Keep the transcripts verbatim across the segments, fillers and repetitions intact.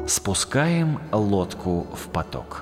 Спускаем лодку в поток.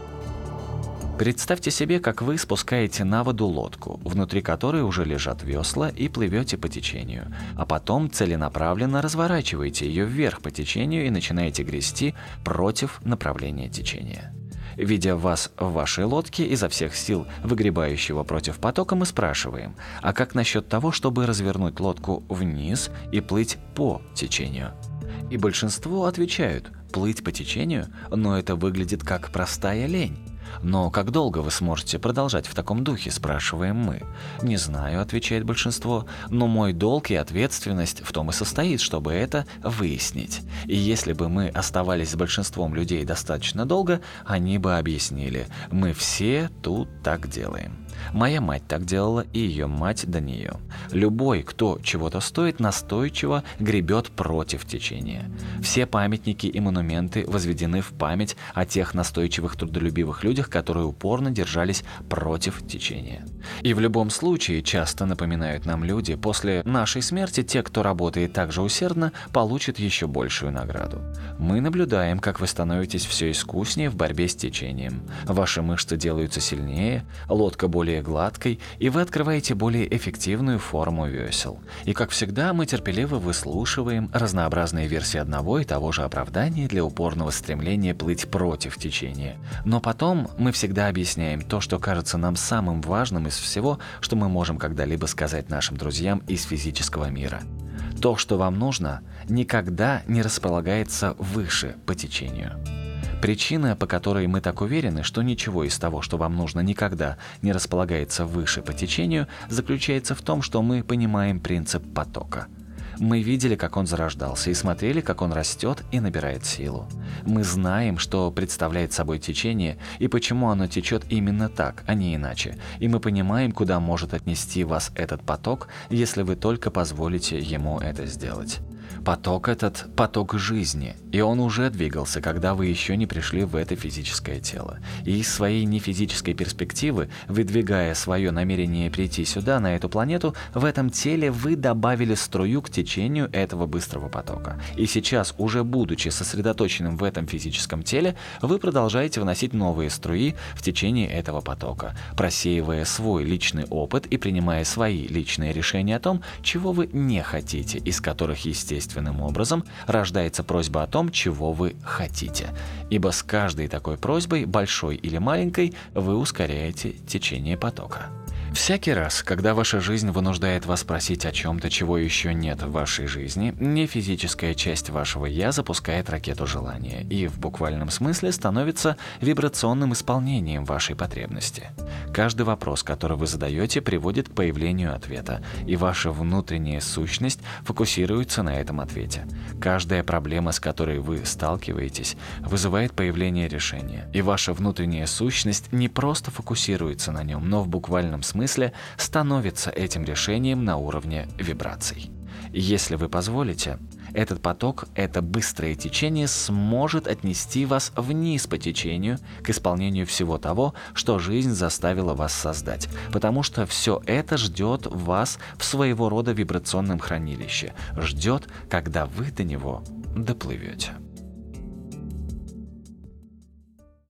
Представьте себе, как вы спускаете на воду лодку, внутри которой уже лежат весла, и плывете по течению, а потом целенаправленно разворачиваете ее вверх по течению и начинаете грести против направления течения. Видя вас в вашей лодке, изо всех сил выгребающего против потока, мы спрашиваем, а как насчет того, чтобы развернуть лодку вниз и плыть по течению? И большинство отвечают: плыть по течению? Но это выглядит как простая лень. «Но как долго вы сможете продолжать в таком духе?» – спрашиваем мы. «Не знаю», – отвечает большинство, «но мой долг и ответственность в том и состоит, чтобы это выяснить». И если бы мы оставались с большинством людей достаточно долго, они бы объяснили: «Мы все тут так делаем». Моя мать так делала, и ее мать до нее. Любой, кто чего-то стоит, настойчиво гребет против течения. Все памятники и монументы возведены в память о тех настойчивых трудолюбивых людях, которые упорно держались против течения. И в любом случае, часто напоминают нам люди, после нашей смерти те, кто работает так же усердно, получат еще большую награду. Мы наблюдаем, как вы становитесь все искуснее в борьбе с течением. Ваши мышцы делаются сильнее, лодка более гладкой, и вы открываете более эффективную форму весел. И, как всегда, мы терпеливо выслушиваем разнообразные версии одного и того же оправдания для упорного стремления плыть против течения. Но потом мы всегда объясняем то, что кажется нам самым важным из всего, что мы можем когда-либо сказать нашим друзьям из физического мира. То, что вам нужно, никогда не располагается выше по течению. Причина, по которой мы так уверены, что ничего из того, что вам нужно, никогда не располагается выше по течению, заключается в том, что мы понимаем принцип потока. Мы видели, как он зарождался, и смотрели, как он растет и набирает силу. Мы знаем, что представляет собой течение и почему оно течет именно так, а не иначе. И мы понимаем, куда может отнести вас этот поток, если вы только позволите ему это сделать. Поток этот – поток жизни, и он уже двигался, когда вы еще не пришли в это физическое тело. И из своей нефизической перспективы, выдвигая свое намерение прийти сюда, на эту планету, в этом теле вы добавили струю к течению этого быстрого потока. И сейчас, уже будучи сосредоточенным в этом физическом теле, вы продолжаете вносить новые струи в течение этого потока, просеивая свой личный опыт и принимая свои личные решения о том, чего вы не хотите, из которых, естественно, Естественным образом рождается просьба о том, чего вы хотите. Ибо с каждой такой просьбой, большой или маленькой, вы ускоряете течение потока. Всякий раз, когда ваша жизнь вынуждает вас просить о чем-то, чего еще нет в вашей жизни, нефизическая часть вашего «я» запускает ракету желания и в буквальном смысле становится вибрационным исполнением вашей потребности. Каждый вопрос, который вы задаете, приводит к появлению ответа, и ваша внутренняя сущность фокусируется на этом ответе. Каждая проблема, с которой вы сталкиваетесь, вызывает появление решения, и ваша внутренняя сущность не просто фокусируется на нем, но в буквальном смысле смысле становится этим решением на уровне вибраций. Если вы позволите, этот поток, это быстрое течение сможет отнести вас вниз по течению к исполнению всего того, что жизнь заставила вас создать, потому что все это ждет вас в своего рода вибрационном хранилище, ждет, когда вы до него доплывете.